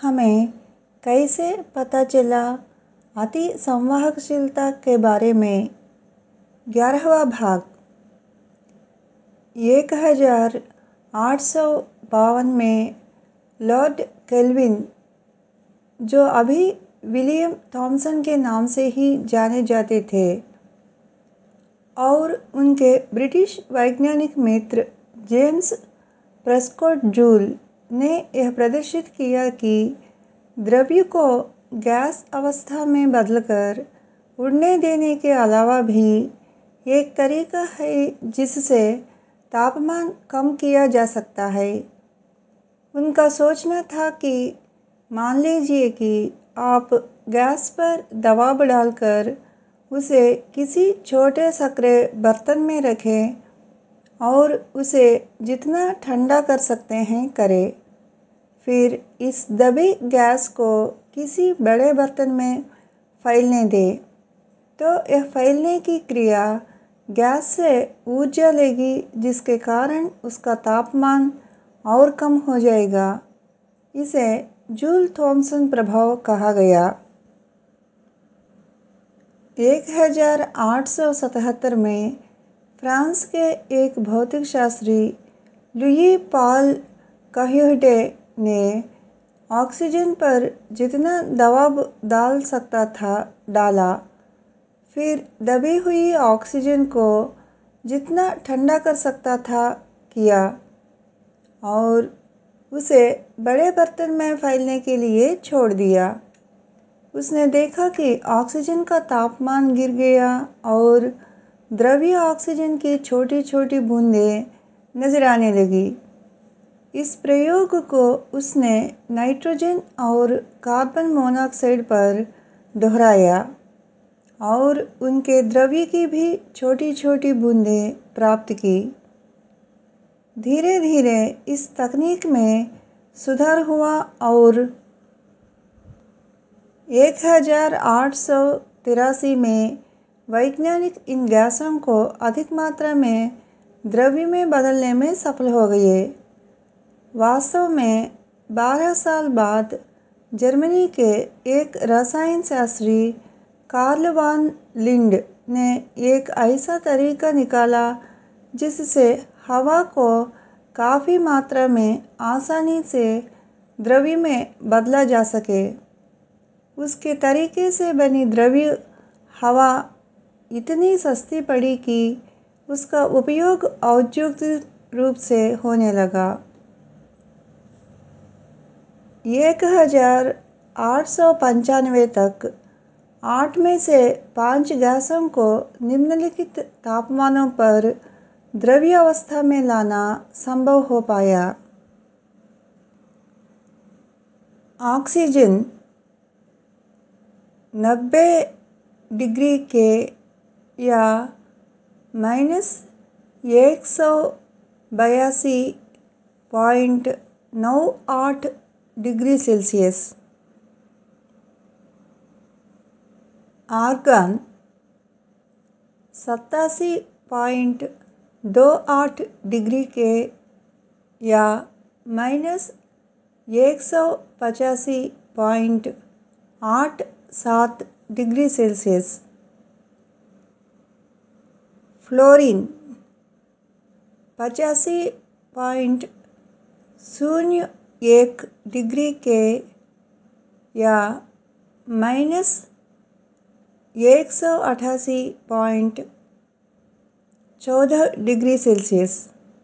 हमें कैसे पता चला अति संवाहकशीलता के बारे में 11वां भाग 1852 में लॉर्ड केल्विन, जो अभी विलियम थॉमसन के नाम से ही जाने जाते थे, और उनके ब्रिटिश वैज्ञानिक मित्र जेम्स प्रेस्कॉट जूल ने यह प्रदर्शित किया कि द्रव्य को गैस अवस्था में बदलकर उड़ने देने के अलावा भी एक तरीका है जिससे तापमान कम किया जा सकता है। उनका सोचना था कि मान लीजिए कि आप गैस पर दबाव डालकर उसे किसी छोटे संकरे बर्तन में रखें और उसे जितना ठंडा कर सकते हैं करें। फिर इस दबी गैस को किसी बड़े बर्तन में फैलने दें, तो यह फैलने की क्रिया गैस से ऊर्जा लेगी, जिसके कारण उसका तापमान और कम हो जाएगा। इसे जूल थॉमसन प्रभाव कहा गया। 1877 में फ्रांस के एक भौतिक शास्त्री लुई पॉल कह्योटे ने ऑक्सीजन पर जितना दबाव डाल सकता था डाला, फिर दबी हुई ऑक्सीजन को जितना ठंडा कर सकता था किया और उसे बड़े बर्तन में फैलने के लिए छोड़ दिया। उसने देखा कि ऑक्सीजन का तापमान गिर गया और द्रव्य ऑक्सीजन की छोटी छोटी बूंदें नजर आने लगी। इस प्रयोग को उसने नाइट्रोजन और कार्बन मोनोऑक्साइड पर दोहराया और उनके द्रव्य की भी छोटी छोटी बूंदें प्राप्त की। धीरे धीरे इस तकनीक में सुधार हुआ और 1883 में वैज्ञानिक इन गैसों को अधिक मात्रा में द्रव्य में बदलने में सफल हो गए। वास्तव में 12 साल बाद जर्मनी के एक रसायन शास्त्री कार्ल वान लिंड ने एक ऐसा तरीका निकाला जिससे हवा को काफ़ी मात्रा में आसानी से द्रव्य में बदला जा सके। उसके तरीके से बनी द्रव्य हवा इतनी सस्ती पड़ी कि उसका उपयोग औद्योगिक रूप से होने लगा। 1895 तक 8 में से 5 गैसों को निम्नलिखित तापमानों पर द्रव्य अवस्था में लाना संभव हो पाया। ऑक्सीजन 90 डिग्री के या -182.98 degree Celsius, argon 87.28 degree K या -185.87 degree Celsius, fluorine 85.01 degree K या -188.14 degree Celsius,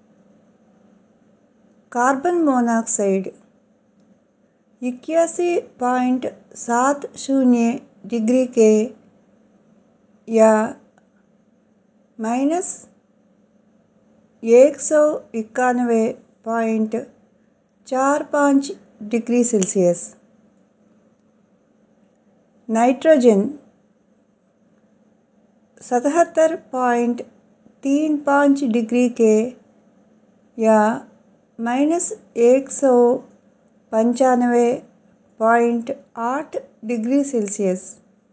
carbon monoxide 81.70 degree K या -191.45 degree Celsius, nitrogen 77.35 degree K या -195.8 डिग्री सेल्सियस।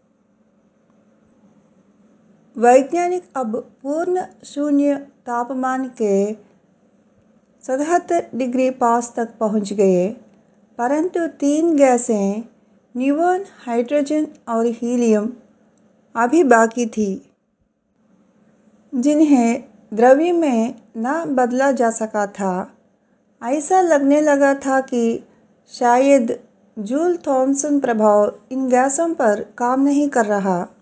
वैज्ञानिक अब पूर्ण शून्य तापमान के 77 डिग्री पास तक पहुंच गए परंतु तीन गैसें नियोन, हाइड्रोजन और हीलियम अभी बाकी थी, जिन्हें द्रव्य में न बदला जा सका था। ऐसा लगने लगा था कि शायद जूल थॉमसन प्रभाव इन गैसों पर काम नहीं कर रहा।